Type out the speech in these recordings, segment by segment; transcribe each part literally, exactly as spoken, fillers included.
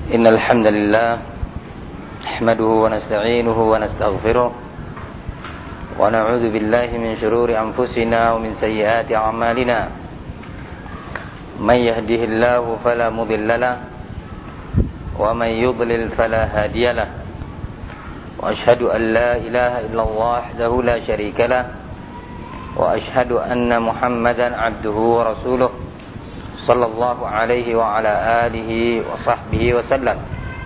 إن الحمد لله نحمده ونستعينه ونستغفره ونعوذ بالله من شرور أنفسنا ومن سيئات أعمالنا من يهده الله فلا مضل له ومن يضلل فلا هادي له وأشهد أن لا إله إلا الله وحده لا شريك له وأشهد أن محمدا عبده ورسوله صلى الله عليه وعلى آله وصحبه وسلم.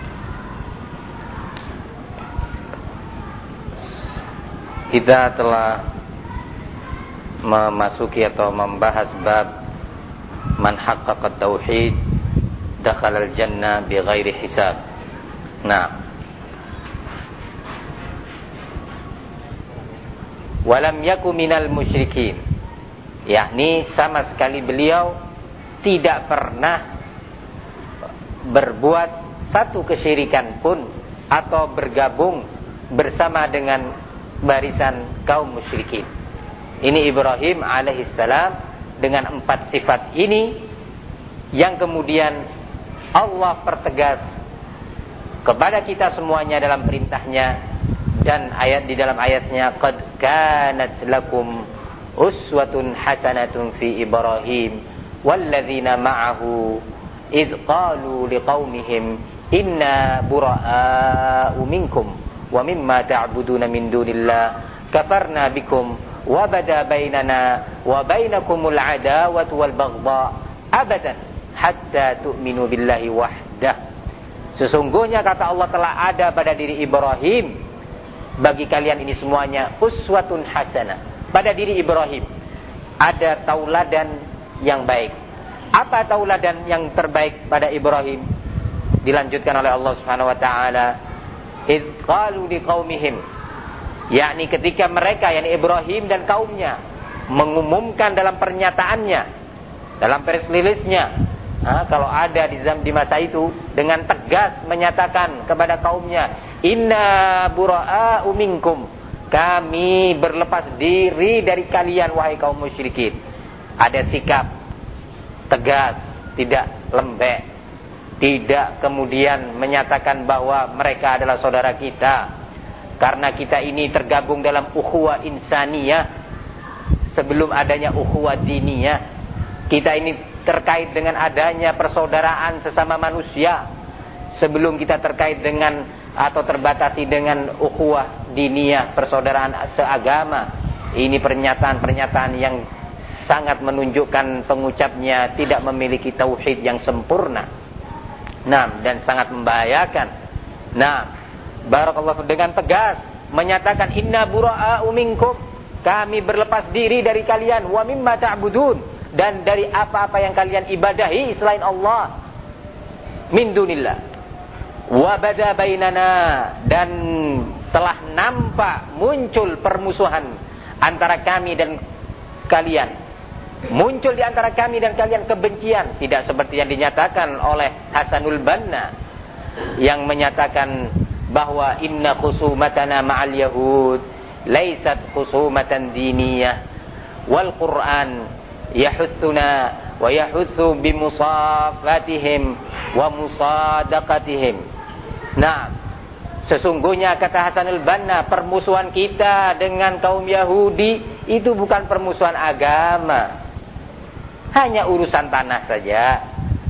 Kita telah memasuki atau membahas bab man haqqaqa tauhid dakhala al-jannah bighairi hisab. Nah, walam yaku minal musyrikin, yakni sama sekali beliau tidak pernah berbuat satu kesyirikan pun atau bergabung bersama dengan barisan kaum musyrikin. Ini Ibrahim alaihissalam dengan empat sifat ini yang kemudian Allah pertegas kepada kita semuanya dalam perintahnya. Dan ayat di dalam ayatnya, qad kanat lakum uswatun hasanatun fi Ibrahim walladzina ma'ahu idh qalu liqaumihim inna bura'a'u minkum wa mimma ta'buduna min dunillah kafarna bikum wa bada bainana wa bainakumul adawatu wal baghdha abadan hatta tu'minu billahi wahdah. Sesungguhnya kata Allah telah ada pada diri Ibrahim bagi kalian ini semuanya uswatun hasanah. Pada diri Ibrahim ada tauladan yang baik. Apa tauladan yang terbaik pada Ibrahim? Dilanjutkan oleh Allah Subhanahu wa taala, idz qalu liqaumihim, yakni ketika mereka, yakni Ibrahim dan kaumnya, mengumumkan dalam pernyataannya, dalam press release-nya, nah, kalau ada di zaman di masa itu, dengan tegas menyatakan kepada kaumnya, inna bura'a'u minkum, kami berlepas diri dari kalian wahai kaum musyrikin. Ada sikap tegas, tidak lembek, tidak kemudian menyatakan bahwa mereka adalah saudara kita, karena kita ini tergabung dalam ukhuwah insaniyah sebelum adanya ukhuwah diniyah. Kita ini terkait dengan adanya persaudaraan sesama manusia sebelum kita terkait dengan atau terbatasi dengan ukhuwah diniyah, persaudaraan seagama. Ini pernyataan-pernyataan yang sangat menunjukkan pengucapnya tidak memiliki tauhid yang sempurna. Nah, dan sangat membahayakan. Nah, barakallahu dengan tegas menyatakan inna bura'a'u minkum, kami berlepas diri dari kalian, wa mimma ta'budun, dan dari apa-apa yang kalian ibadahi selain Allah, min dunillah, wa bada bainana, dan telah nampak muncul permusuhan antara kami dan kalian. Muncul di antara kami dan kalian kebencian, tidak seperti yang dinyatakan oleh Hasanul Banna yang menyatakan bahwa inna khusumatana ma'al yahud laisat khusumatan diniyah wal Qur'an yahuthuna wa yahuthu bimusafatihim wa musadaqatihim. Nah, sesungguhnya kata Hasanul Banna, permusuhan kita dengan kaum Yahudi itu bukan permusuhan agama, hanya urusan tanah saja.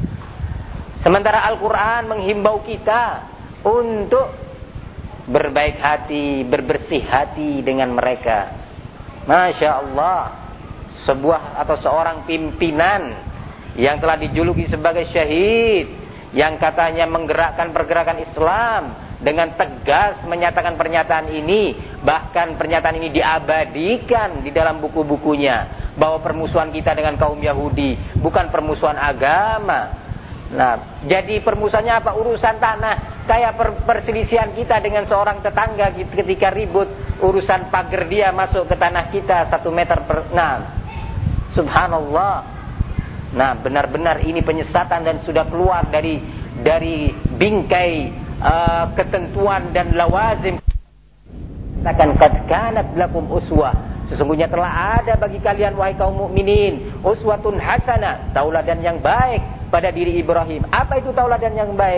Sementara Al-Quran menghimbau kita untuk berbaik hati, berbersih hati dengan mereka. Masya Allah, sebuah atau seorang pimpinan yang telah dijuluki sebagai syahid, yang katanya menggerakkan pergerakan Islam, dengan tegas menyatakan pernyataan ini. Bahkan pernyataan ini diabadikan di dalam buku-bukunya, bahwa permusuhan kita dengan kaum Yahudi bukan permusuhan agama. Nah, jadi permusuhannya apa? Urusan tanah. Kayak per perselisihan kita dengan seorang tetangga ketika ribut urusan pagar dia masuk ke tanah kita satu meter per. Nah, subhanallah. Nah, benar-benar ini penyesatan dan sudah keluar dari dari bingkai uh, ketentuan dan lawazim. Katakan qad kanat lakum uswah, sesungguhnya telah ada bagi kalian wahai kaum mukminin uswatun hasanah, tauladan yang baik pada diri Ibrahim. Apa itu tauladan yang baik?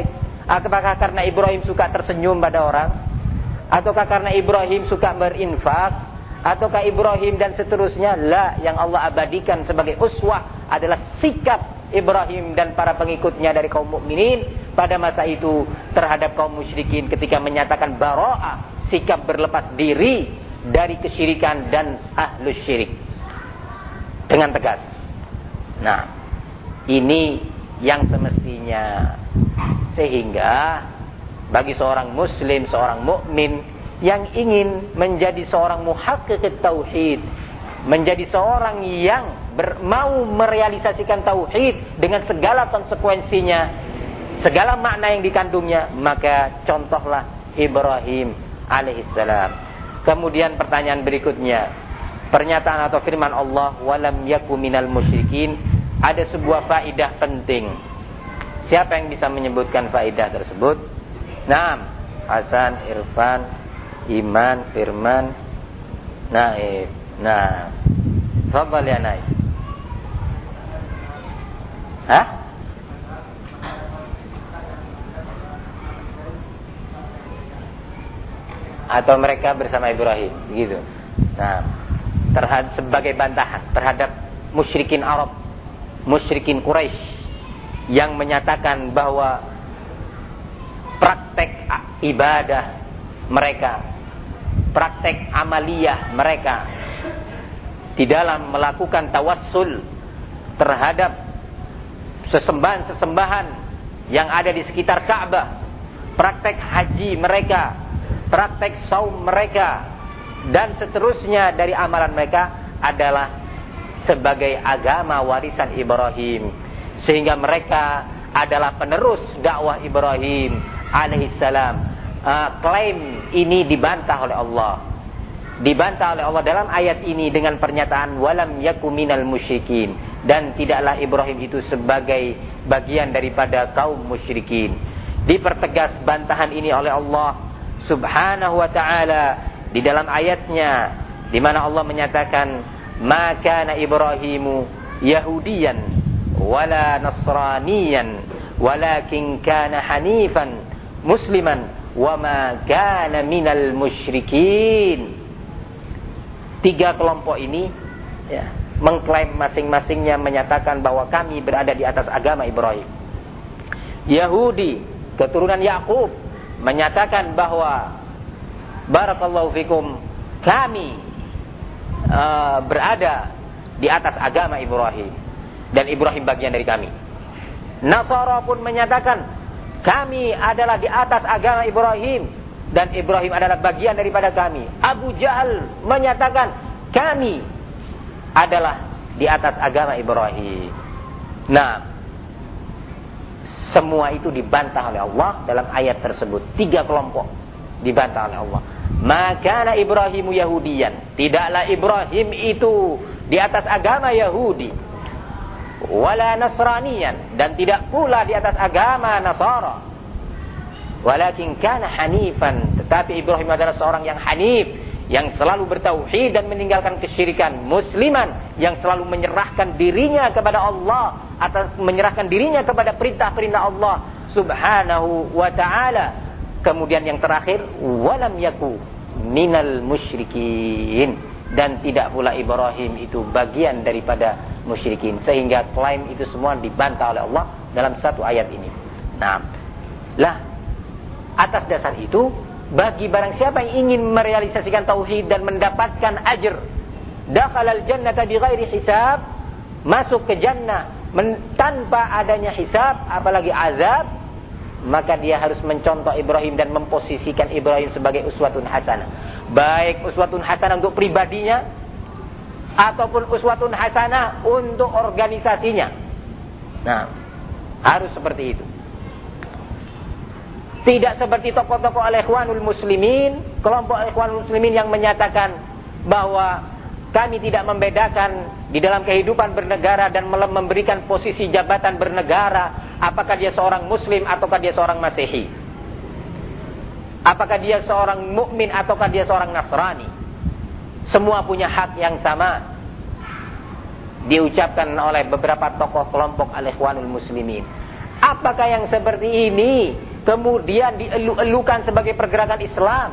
Apakah karena Ibrahim suka tersenyum pada orang? Ataukah karena Ibrahim suka berinfak? Ataukah Ibrahim dan seterusnya? La, yang Allah abadikan sebagai uswah adalah sikap Ibrahim dan para pengikutnya dari kaum mukminin pada masa itu terhadap kaum musyrikin ketika menyatakan bara'ah, sikap berlepas diri dari kesyirikan dan ahlus syirik dengan tegas. Nah, ini yang semestinya, sehingga bagi seorang muslim, seorang mukmin yang ingin menjadi seorang muhaqqiq tauhid, menjadi seorang yang ber, mau merealisasikan tauhid dengan segala konsekuensinya, segala makna yang dikandungnya, maka contohlah Ibrahim alaihissalam. Kemudian pertanyaan berikutnya, pernyataan atau firman Allah, walam yaku minal musyrikin, ada sebuah faidah penting. Siapa yang bisa menyebutkan faidah tersebut? Naam, Hasan, Irfan, Iman, Firman, Naif. Nah, tafadhal ya Naif. Hah? Atau mereka bersama Ibrahim, begitu. Nah, terhadap sebagai bantahan terhadap musyrikin Arab, musyrikin Quraisy yang menyatakan bahwa praktek ibadah mereka, praktek amaliyah mereka di dalam melakukan tawassul terhadap sesembahan-sesembahan yang ada di sekitar Ka'bah, praktek haji mereka, praktek saum mereka, dan seterusnya dari amalan mereka adalah sebagai agama warisan Ibrahim, sehingga mereka adalah penerus dakwah Ibrahim alaihissalam. Uh, klaim ini dibantah oleh Allah, dibantah oleh Allah dalam ayat ini dengan pernyataan walam yaku minal musyrikin, dan tidaklah Ibrahim itu sebagai bagian daripada kaum musyrikin. Dipertegas bantahan ini oleh Allah subhanahu wa ta'ala di dalam ayatnya, di mana Allah menyatakan ma kana Ibrahimu yahudiyan wala nasraniyan walakin kana hanifan musliman wa ma kana minal musyrikin. Tiga kelompok ini ya, mengklaim masing-masingnya menyatakan bahwa kami berada di atas agama Ibrahim. Yahudi keturunan Yakub menyatakan bahwa barakallahu fikum, kami uh, berada di atas agama Ibrahim dan Ibrahim bagian dari kami. Nasara pun menyatakan kami adalah di atas agama Ibrahim dan Ibrahim adalah bagian daripada kami. Abu Jahal menyatakan kami adalah di atas agama Ibrahim. Nah, semua itu dibantah oleh Allah dalam ayat tersebut. Tiga kelompok dibantah oleh Allah. Maka Ibrahimu Yahudiyan, tidaklah Ibrahim itu di atas agama Yahudi. Wala Nasraniyan, dan tidak pula di atas agama Nasara. Walakin kana hanifan, tetapi Ibrahim adalah seorang yang hanif, yang selalu bertauhid dan meninggalkan kesyirikan. Musliman, yang selalu menyerahkan dirinya kepada Allah, atau menyerahkan dirinya kepada perintah-perintah Allah subhanahu wa ta'ala. Kemudian yang terakhir, walam yaku minal musyrikin, dan tidak pula Ibrahim itu bagian daripada musyrikin. Sehingga klaim itu semua dibantah oleh Allah dalam satu ayat ini. Nah, lah atas dasar itu, bagi barang siapa yang ingin merealisasikan tauhid dan mendapatkan ajr, dakhalal jannata bighairi hisab, masuk ke jannah men, tanpa adanya hisab apalagi azab, maka dia harus mencontoh Ibrahim dan memposisikan Ibrahim sebagai uswatun hasanah. Baik uswatun hasanah untuk pribadinya ataupun uswatun hasanah untuk organisasinya. Nah, harus seperti itu. Tidak seperti tokoh-tokoh al-ikhwanul muslimin, kelompok al-ikhwanul muslimin yang menyatakan bahwa kami tidak membedakan di dalam kehidupan bernegara dan memberikan posisi jabatan bernegara, apakah dia seorang muslim ataukah dia seorang Masehi, apakah dia seorang mukmin ataukah dia seorang Nasrani. Semua punya hak yang sama, diucapkan oleh beberapa tokoh kelompok al-ikhwanul muslimin. Apakah yang seperti ini kemudian dielu-elukan sebagai pergerakan Islam.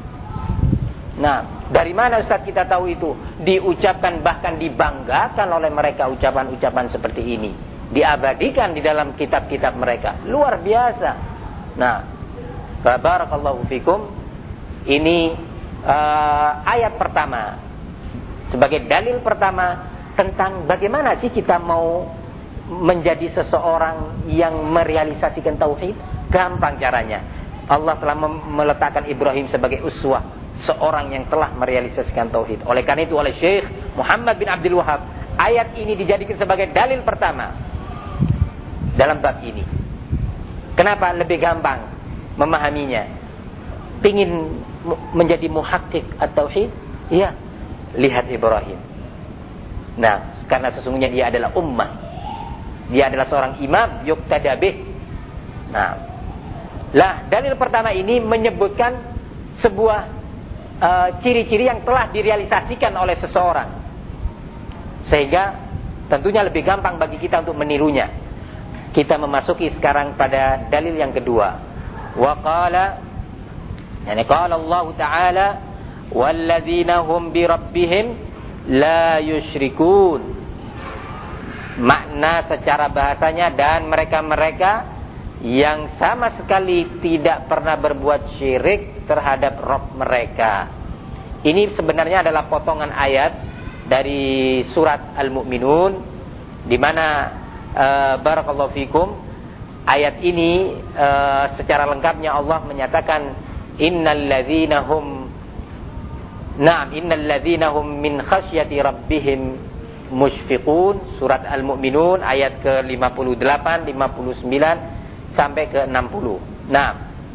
Nah, dari mana Ustaz kita tahu itu? Diucapkan, bahkan dibanggakan oleh mereka ucapan-ucapan seperti ini. Diabadikan di dalam kitab-kitab mereka. Luar biasa. Nah, barakallahu fikum. Ini uh, ayat pertama. Sebagai dalil pertama tentang bagaimana sih kita mau menjadi seseorang yang merealisasikan tauhid. Gampang caranya. Allah telah meletakkan Ibrahim sebagai uswah, seorang yang telah merealisasikan tauhid. Oleh karena itu oleh Syekh Muhammad bin Abdul Wahab, ayat ini dijadikan sebagai dalil pertama dalam bab ini. Kenapa? Lebih gampang memahaminya. Pingin menjadi muhakkik at-tauhid? Iya, lihat Ibrahim. Nah, karena sesungguhnya dia adalah ummah. Dia adalah seorang imam yuqtada bih. Nah, lah dalil pertama ini menyebutkan sebuah uh, ciri-ciri yang telah direalisasikan oleh seseorang. Sehingga tentunya lebih gampang bagi kita untuk menirunya. Kita memasuki sekarang pada dalil yang kedua. Wa qala, yani qala Allah Ta'ala, walladzina hum bi rabbihim la yusyrikun. Makna secara bahasanya, dan mereka-mereka yang sama sekali tidak pernah berbuat syirik terhadap Rabb mereka. Ini sebenarnya adalah potongan ayat dari surat Al-Mu'minun, di mana uh, barakallahu fikum, ayat ini uh, secara lengkapnya Allah menyatakan innal ladzina hum na'am innal ladzina hum min khasyati rabbihim musyfiqun. Surat Al-Mu'minun ayat ke lima puluh delapan, lima puluh sembilan sampai ke enam puluh. Nah,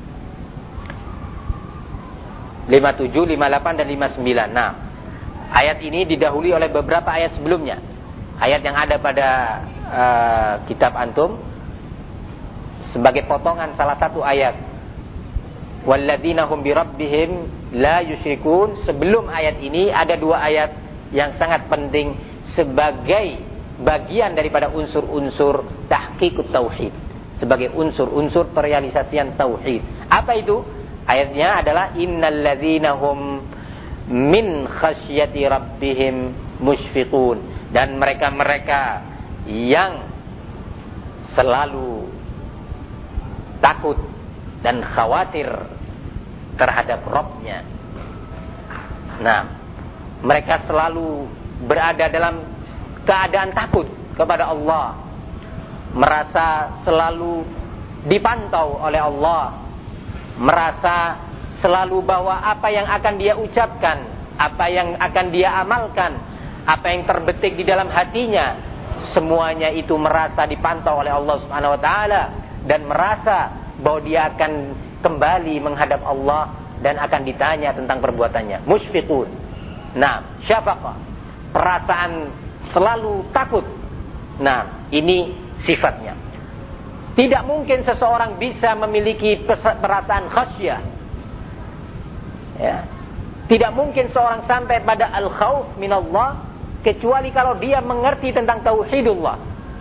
lima puluh tujuh, lima puluh delapan dan lima puluh sembilan. Nah, ayat ini didahului oleh beberapa ayat sebelumnya. Ayat yang ada pada uh, kitab antum sebagai potongan salah satu ayat. Walladzina hum bi rabbihim la yusyrikun. Sebelum ayat ini ada dua ayat yang sangat penting sebagai bagian daripada unsur-unsur tahqiqut tauhid, sebagai unsur-unsur perealisasian tauhid. Apa itu? Ayatnya adalah innal ladzina hum min khasyati rabbihim musyfiqun. Dan mereka-mereka yang selalu takut dan khawatir terhadap Rabb-nya. Nah, mereka selalu berada dalam keadaan takut kepada Allah, merasa selalu dipantau oleh Allah, merasa selalu bahwa apa yang akan dia ucapkan, apa yang akan dia amalkan, apa yang terbetik di dalam hatinya, semuanya itu merasa dipantau oleh Allah Subhanahu wa taala, dan merasa bahwa dia akan kembali menghadap Allah dan akan ditanya tentang perbuatannya. Musyfiqun. Nah, syafaqah, perasaan selalu takut. Nah, ini sifatnya. Tidak mungkin seseorang bisa memiliki perasaan khasyah. Ya. Tidak mungkin seorang sampai pada al-khauf minallah kecuali kalau dia mengerti tentang tauhidullah.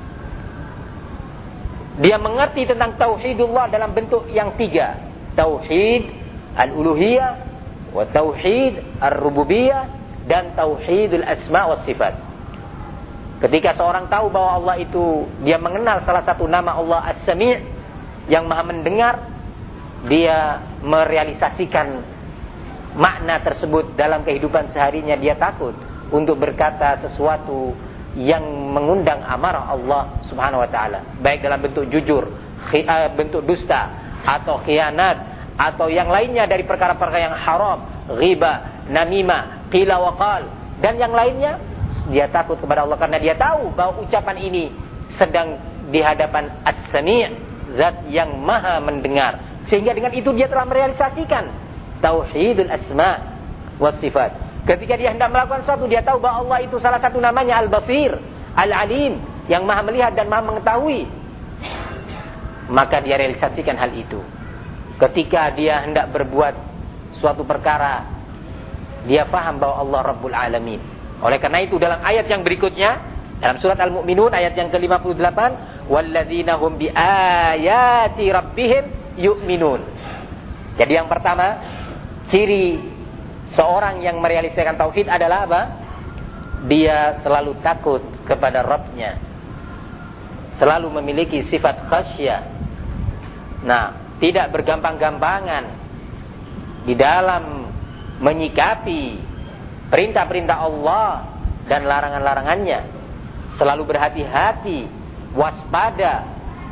Dia mengerti tentang tauhidullah dalam bentuk yang tiga. Tauhid al-uluhiyah, wa tauhid ar-rububiyah, dan tauhidul asma wa sifat. Ketika seorang tahu bahwa Allah itu, dia mengenal salah satu nama Allah As-Sami' yang maha mendengar, dia merealisasikan makna tersebut dalam kehidupan seharinya. Dia takut untuk berkata sesuatu yang mengundang amarah Allah Subhanahu wa taala, baik dalam bentuk jujur, bentuk dusta, atau khianat, atau yang lainnya dari perkara-perkara yang haram, ghibah, namimah, qila wa qal, dan yang lainnya. Dia takut kepada Allah karena dia tahu bahwa ucapan ini sedang di hadapan As-Sami', zat yang maha mendengar. Sehingga dengan itu dia telah merealisasikan tauhidul asma wa sifat. Ketika dia hendak melakukan sesuatu, dia tahu bahwa Allah itu salah satu namanya Al-Basir, Al-Alim, yang maha melihat dan maha mengetahui. Maka dia realisasikan hal itu. Ketika dia hendak berbuat suatu perkara, dia faham bahwa Allah Rabbul Alamin. Oleh karena itu dalam ayat yang berikutnya, dalam surat Al-Mu'minun ayat yang ke lima puluh delapan, walladzina hum bi ayati rabbihim yu'minun. Jadi yang pertama, ciri seorang yang merealisasikan tauhid adalah apa? Dia selalu takut kepada Rabb-nya, selalu memiliki sifat khasyah. Nah, tidak bergampang-gampangan di dalam menyikapi perintah-perintah Allah dan larangan-larangannya. Selalu berhati-hati, waspada.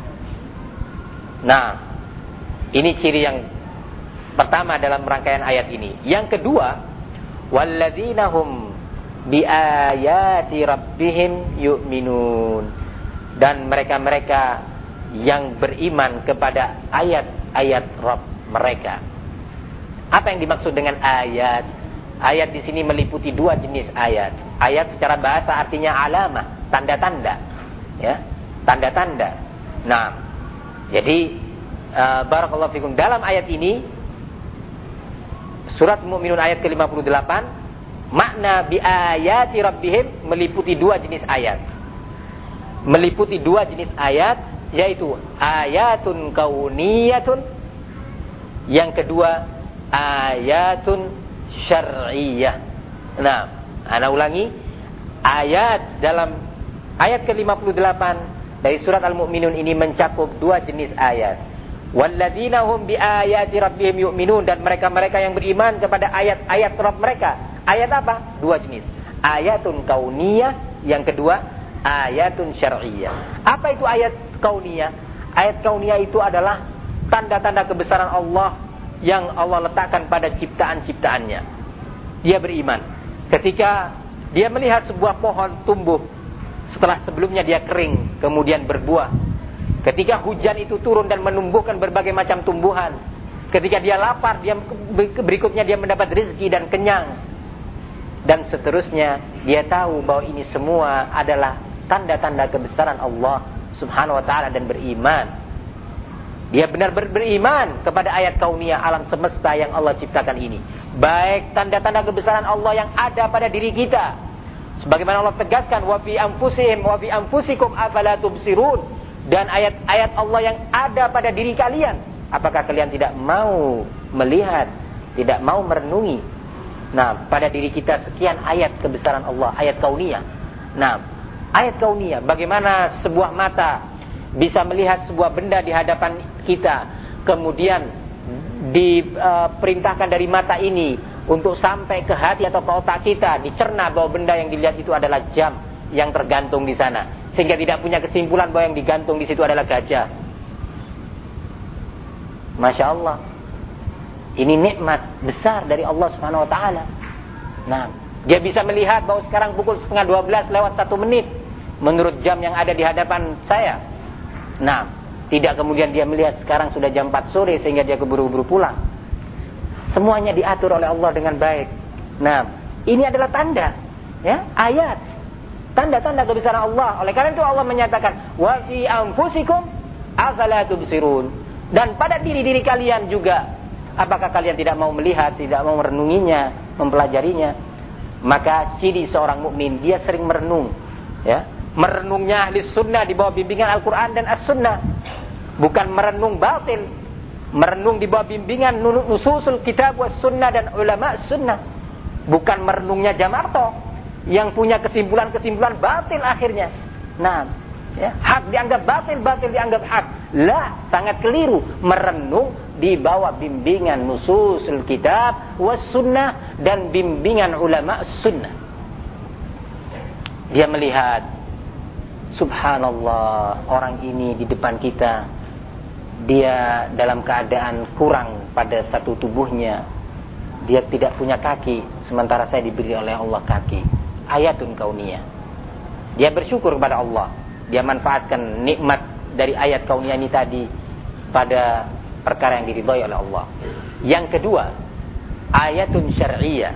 Nah, ini ciri yang pertama dalam rangkaian ayat ini. Yang kedua, walladzina hum biayati rabbihim yu'minun. Dan mereka-mereka yang beriman kepada ayat-ayat Rabb mereka. Apa yang dimaksud dengan ayat? Ayat di sini meliputi dua jenis ayat. Ayat secara bahasa artinya alamah, tanda-tanda, ya, tanda-tanda. Nah, jadi uh, barakallahu fikum, dalam ayat ini surat Mu'minun ayat ke lima puluh delapan, makna bi ayati rabbihim meliputi dua jenis ayat. Meliputi dua jenis ayat, yaitu ayatun kauniyatun, yang kedua ayatun syar'iyyah. Nah, ana ulangi, ayat dalam ayat ke lima puluh delapan dari surat Al-Mu'minun ini mencakup dua jenis ayat. Walladzina hum biayati rabbihim yu'minun, dan mereka-mereka yang beriman kepada ayat-ayat Rabb mereka. Ayat apa? Dua jenis. Ayatun kauniyah, yang kedua ayatun syar'iyyah. Apa itu ayat kauniyah? Ayat kauniyah itu adalah tanda-tanda kebesaran Allah yang Allah letakkan pada ciptaan-ciptaannya. Dia beriman ketika dia melihat sebuah pohon tumbuh setelah sebelumnya dia kering kemudian berbuah. Ketika hujan itu turun dan menumbuhkan berbagai macam tumbuhan. Ketika dia lapar, dia berikutnya dia mendapat rezeki dan kenyang. Dan seterusnya, dia tahu bahwa ini semua adalah tanda-tanda kebesaran Allah Subhanahu wa taala dan beriman. Dia benar beriman kepada ayat kauniyah alam semesta yang Allah ciptakan ini. Baik tanda-tanda kebesaran Allah yang ada pada diri kita. Sebagaimana Allah tegaskan, wa fi anfusihim wa fi anfusikum afala tubsirun. Dan ayat-ayat Allah yang ada pada diri kalian. Apakah kalian tidak mau melihat, tidak mau merenungi? Nah, pada diri kita sekian ayat kebesaran Allah, ayat kauniyah. Nah, ayat kauniyah, bagaimana sebuah mata bisa melihat sebuah benda di hadapan kita, kemudian diperintahkan dari mata ini untuk sampai ke hati atau ke otak kita, dicerna bahwa benda yang dilihat itu adalah jam yang tergantung di sana, sehingga tidak punya kesimpulan bahwa yang digantung di situ adalah gajah. Masya Allah, ini nikmat besar dari Allah Subhanahu Wa Taala. Nah, dia bisa melihat bahwa sekarang pukul setengah dua belas lewat satu menit menurut jam yang ada di hadapan saya. Nah, tidak kemudian dia melihat sekarang sudah jam empat sore sehingga dia keburu-buru pulang. Semuanya diatur oleh Allah dengan baik. Nah, ini adalah tanda, ya, ayat, tanda-tanda kebesaran Allah. Oleh karena itu Allah menyatakan, wa fi anfusikum afala tubsirun. Dan pada diri-diri kalian juga, apakah kalian tidak mau melihat, tidak mau merenunginya, mempelajarinya? Maka ciri seorang mukmin, dia sering merenung, ya. Merenungnya ahli sunnah di bawah bimbingan Al-Quran dan As-Sunnah. Bukan merenung batil. Merenung di bawah bimbingan nususul kitab was sunnah dan ulama sunnah. Bukan merenungnya Jamarto yang punya kesimpulan-kesimpulan batil akhirnya. Nah, ya, hak dianggap batil, batil dianggap hak. Lah, sangat keliru. Merenung di bawah bimbingan nususul kitab was sunnah dan bimbingan ulama sunnah. Dia melihat, subhanallah, orang ini di depan kita, dia dalam keadaan kurang pada satu tubuhnya. Dia tidak punya kaki, sementara saya diberi oleh Allah kaki. Ayatun kauniyah. Dia bersyukur kepada Allah. Dia manfaatkan nikmat dari ayat kauniyah ini tadi pada perkara yang diridhai oleh Allah. Yang kedua, ayatun syar'iyyah.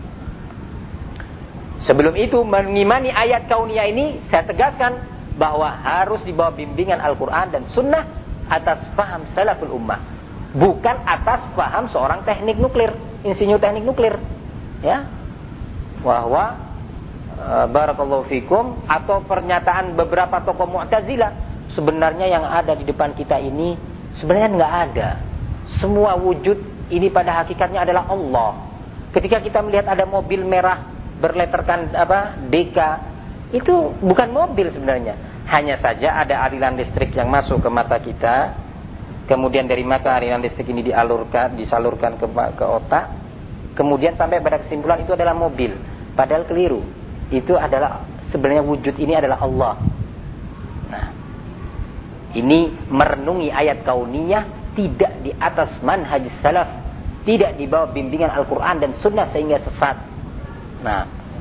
Sebelum itu, mengimani ayat kauniyah ini, saya tegaskan bahwa harus dibawa bimbingan Al-Quran dan Sunnah atas faham salaful ummah, bukan atas faham seorang teknik nuklir, insinyur teknik nuklir, ya, bahwa e, barakallahu fikum, atau pernyataan beberapa tokoh Mu'tazilah. Sebenarnya yang ada di depan kita ini Sebenarnya nggak ada. Semua wujud ini pada hakikatnya adalah Allah. Ketika kita melihat ada mobil merah berletterkan apa D K, itu bukan mobil sebenarnya. Hanya saja ada aliran listrik yang masuk ke mata kita. Kemudian dari mata aliran listrik ini dialurkan, disalurkan ke, ke otak. Kemudian sampai pada kesimpulan itu adalah mobil. Padahal keliru. Itu adalah sebenarnya wujud ini adalah Allah. Nah, ini merenungi ayat kauniyah tidak di atas manhaj salaf, tidak di bawah bimbingan Al-Quran dan Sunnah sehingga sesat. Nah,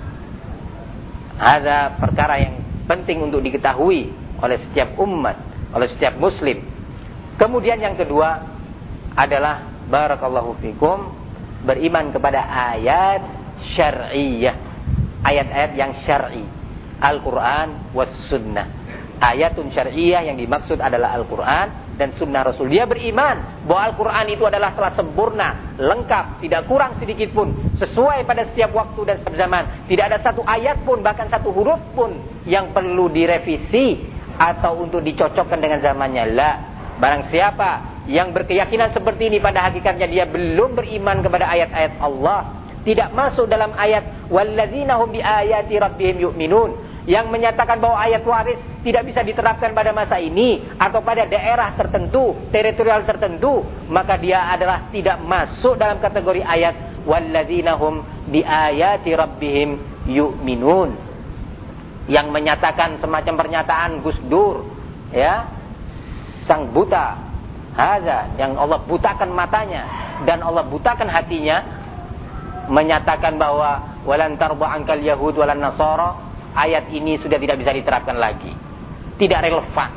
ada perkara yang penting untuk diketahui oleh setiap umat, oleh setiap muslim. Kemudian yang kedua adalah barakallahu fikum, beriman kepada ayat syar'iyah, ayat-ayat yang syar'i, Al-Quran was Sunnah. Ayatun syar'iyah yang dimaksud adalah Al-Quran dan Sunnah Rasul. Dia beriman bahwa Al-Quran itu adalah telah sempurna, lengkap, tidak kurang sedikit pun, sesuai pada setiap waktu dan setiap zaman. Tidak ada satu ayat pun, bahkan satu huruf pun yang perlu direvisi atau untuk dicocokkan dengan zamannya. La. Barang siapa yang berkeyakinan seperti ini, pada hakikatnya dia belum beriman kepada ayat-ayat Allah. Tidak masuk dalam ayat walladzina hum biayati rabbihim yu'minun, yang menyatakan bahwa ayat waris tidak bisa diterapkan pada masa ini atau pada daerah tertentu, teritorial tertentu, maka dia adalah tidak masuk dalam kategori ayat walladzina hum biayati rabbihim yu'minun, yang menyatakan semacam pernyataan Gus Dur, ya, sang buta, hadza, yang Allah butakan matanya dan Allah butakan hatinya, menyatakan bahwa walan tarda ankal yahud walan nasara, ayat ini sudah tidak bisa diterapkan lagi, tidak relevan.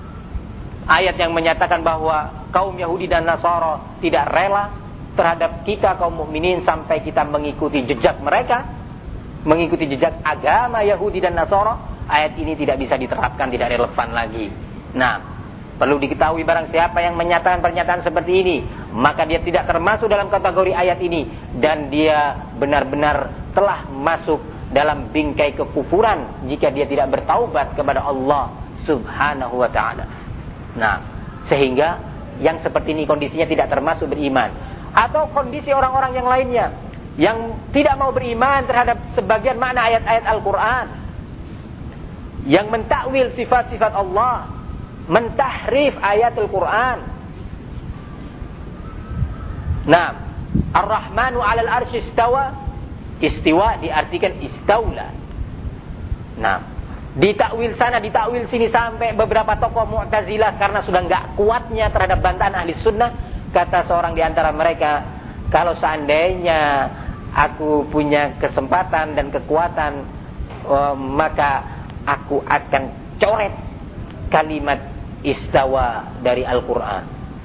Ayat yang menyatakan bahwa kaum Yahudi dan Nasara tidak rela terhadap kita kaum mukminin sampai kita mengikuti jejak mereka, mengikuti jejak agama Yahudi dan Nasara, ayat ini tidak bisa diterapkan, tidak relevan lagi. Nah, perlu diketahui barang siapa yang menyatakan pernyataan seperti ini, maka dia tidak termasuk dalam kategori ayat ini, dan dia benar-benar telah masuk dalam bingkai kekufuran jika dia tidak bertaubat kepada Allah Subhanahu wa ta'ala. Nah, sehingga yang seperti ini kondisinya tidak termasuk beriman. Atau kondisi orang-orang yang lainnya yang tidak mau beriman terhadap sebagian makna ayat-ayat Al-Quran, yang mentakwil sifat-sifat Allah, mentahrif ayat Al-Quran. Nah, Ar-Rahmanu 'alal arsy istawa, istiwa diartikan istaula. Nah, ditakwil sana, ditakwil sini, sampai beberapa tokoh Mu'tazilah karena sudah enggak kuatnya terhadap bantahan ahli sunnah, kata seorang di antara mereka, kalau seandainya aku punya kesempatan dan kekuatan, uh, maka aku akan coret kalimat istawa dari Al-Quran.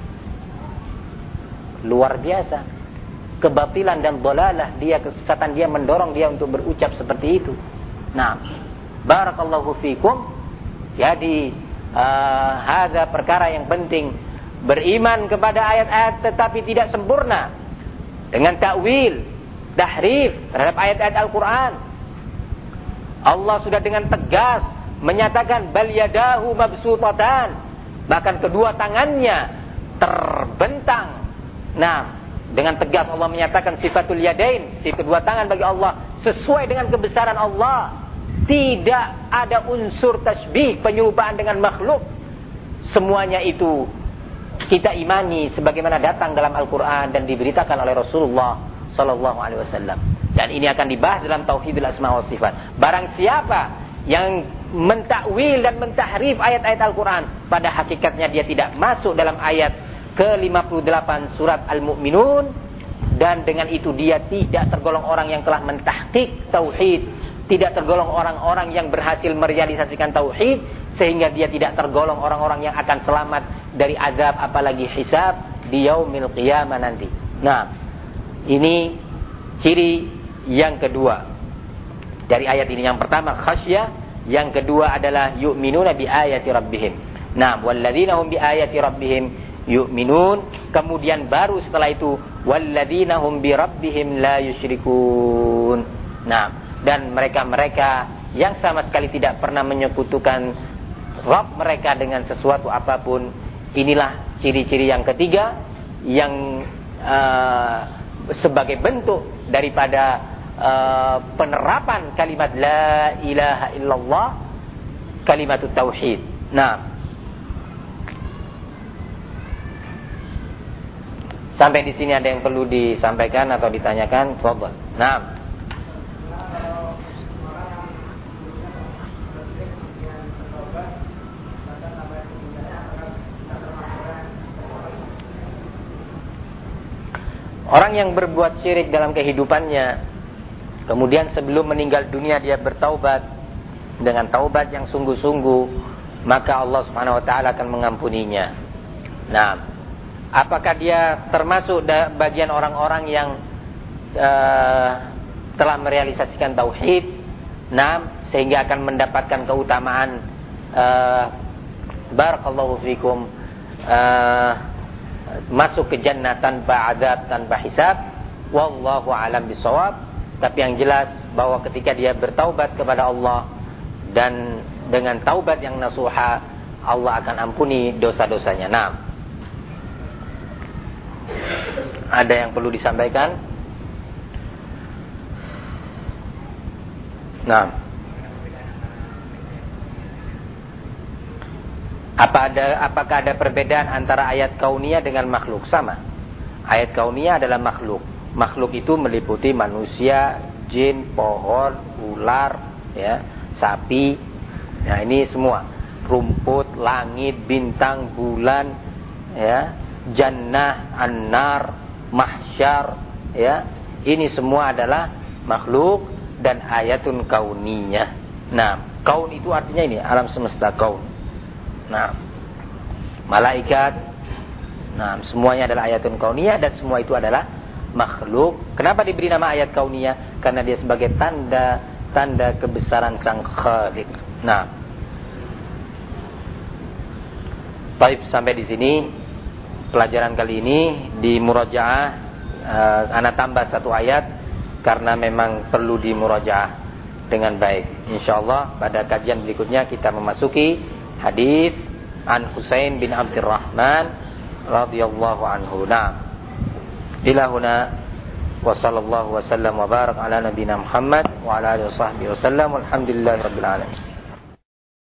Luar biasa. Kebatilan dan dolalah dia, kesesatan dia mendorong dia untuk berucap seperti itu. Nah, barakallahu fikum. Jadi uh, hadza perkara yang penting, beriman kepada ayat-ayat tetapi tidak sempurna dengan takwil, tahrif terhadap ayat-ayat Al-Quran. Allah sudah dengan tegas menyatakan bal yadahu mabsutatan, bahkan kedua tangannya terbentang. Nah, dengan tegas Allah menyatakan sifatul yadain, si kedua tangan bagi Allah sesuai dengan kebesaran Allah. Tidak ada unsur tasbih, penyerupaan dengan makhluk. Semuanya itu kita imani sebagaimana datang dalam Al-Quran dan diberitakan oleh Rasulullah Sallallahu Alaihi Wasallam. Dan ini akan dibahas dalam Tauhidul Asma wa Sifat. Barang siapa yang mentakwil dan mentahrif ayat-ayat Al-Quran, pada hakikatnya dia tidak masuk dalam ayat ke lima puluh delapan surat Al-Mu'minun, dan dengan itu dia tidak tergolong orang yang telah mentahqiq tauhid, tidak tergolong orang-orang yang berhasil merealisasikan tauhid, sehingga dia tidak tergolong orang-orang yang akan selamat dari azab apalagi hisab di yaumil qiyamah nanti. Nah, ini ciri yang kedua dari ayat ini. Yang pertama khasyah, yang kedua adalah yu'minuna bi ayati rabbihim. Nah, walladzina hum bi ayati rabbihim yu'minun. Kemudian baru setelah itu walladzina hum bi rabbihim la yusyrikun. Nah, dan mereka-mereka yang sama sekali tidak pernah menyekutukan Rabb mereka dengan sesuatu apapun. Inilah ciri-ciri yang ketiga yang uh, sebagai bentuk daripada uh, penerapan kalimat la ilaha illallah, kalimat tauhid. Nah, sampai di sini ada yang perlu disampaikan atau ditanyakan? Fadhal. Nah. Orang yang berbuat syirik dalam kehidupannya, kemudian sebelum meninggal dunia dia bertaubat dengan taubat yang sungguh-sungguh, maka Allah Subhanahu wa taala akan mengampuninya. Nah, apakah dia termasuk bagian orang-orang yang uh, telah merealisasikan tauhid? Nah, sehingga akan mendapatkan keutamaan uh, barakallahu fikum, uh, masuk ke jannah tanpa azab, tanpa hisab. Wallahu alam bisawab. Tapi yang jelas bahwa ketika dia bertaubat kepada Allah dan dengan taubat yang nasuha, Allah akan ampuni dosa-dosanya. Nah, ada yang perlu disampaikan? Nah, apa ada apakah ada perbedaan antara ayat kauniyah dengan makhluk? Sama. Ayat kauniyah adalah makhluk. Makhluk itu meliputi manusia, jin, pohon, ular, ya, sapi. Nah, ini semua. Rumput, langit, bintang, bulan, ya, jannah, an-nar, mahsyar, ya. Ini semua adalah makhluk dan ayatun kauniyah. Nah, kaun itu artinya ini alam semesta, kaun. Nah, malaikat, nah, semuanya adalah ayatun kauniyah dan semua itu adalah makhluk. Kenapa diberi nama ayat kauniyah? Karena dia sebagai tanda tanda kebesaran Sang Khalik. Nah, baik, sampai di sini pelajaran kali ini di murajaah. Uh, ana tambah satu ayat karena memang perlu di murajaah dengan baik. Insyaallah pada kajian berikutnya kita memasuki hadis an Husain bin Abdurrahman radhiyallahu anhu. Nah, ila huna wa sallallahu wa sallam wa barak ala nabiyina Muhammad wa ala alihi washabbihi wasallam walhamdulillahirabbil alamin.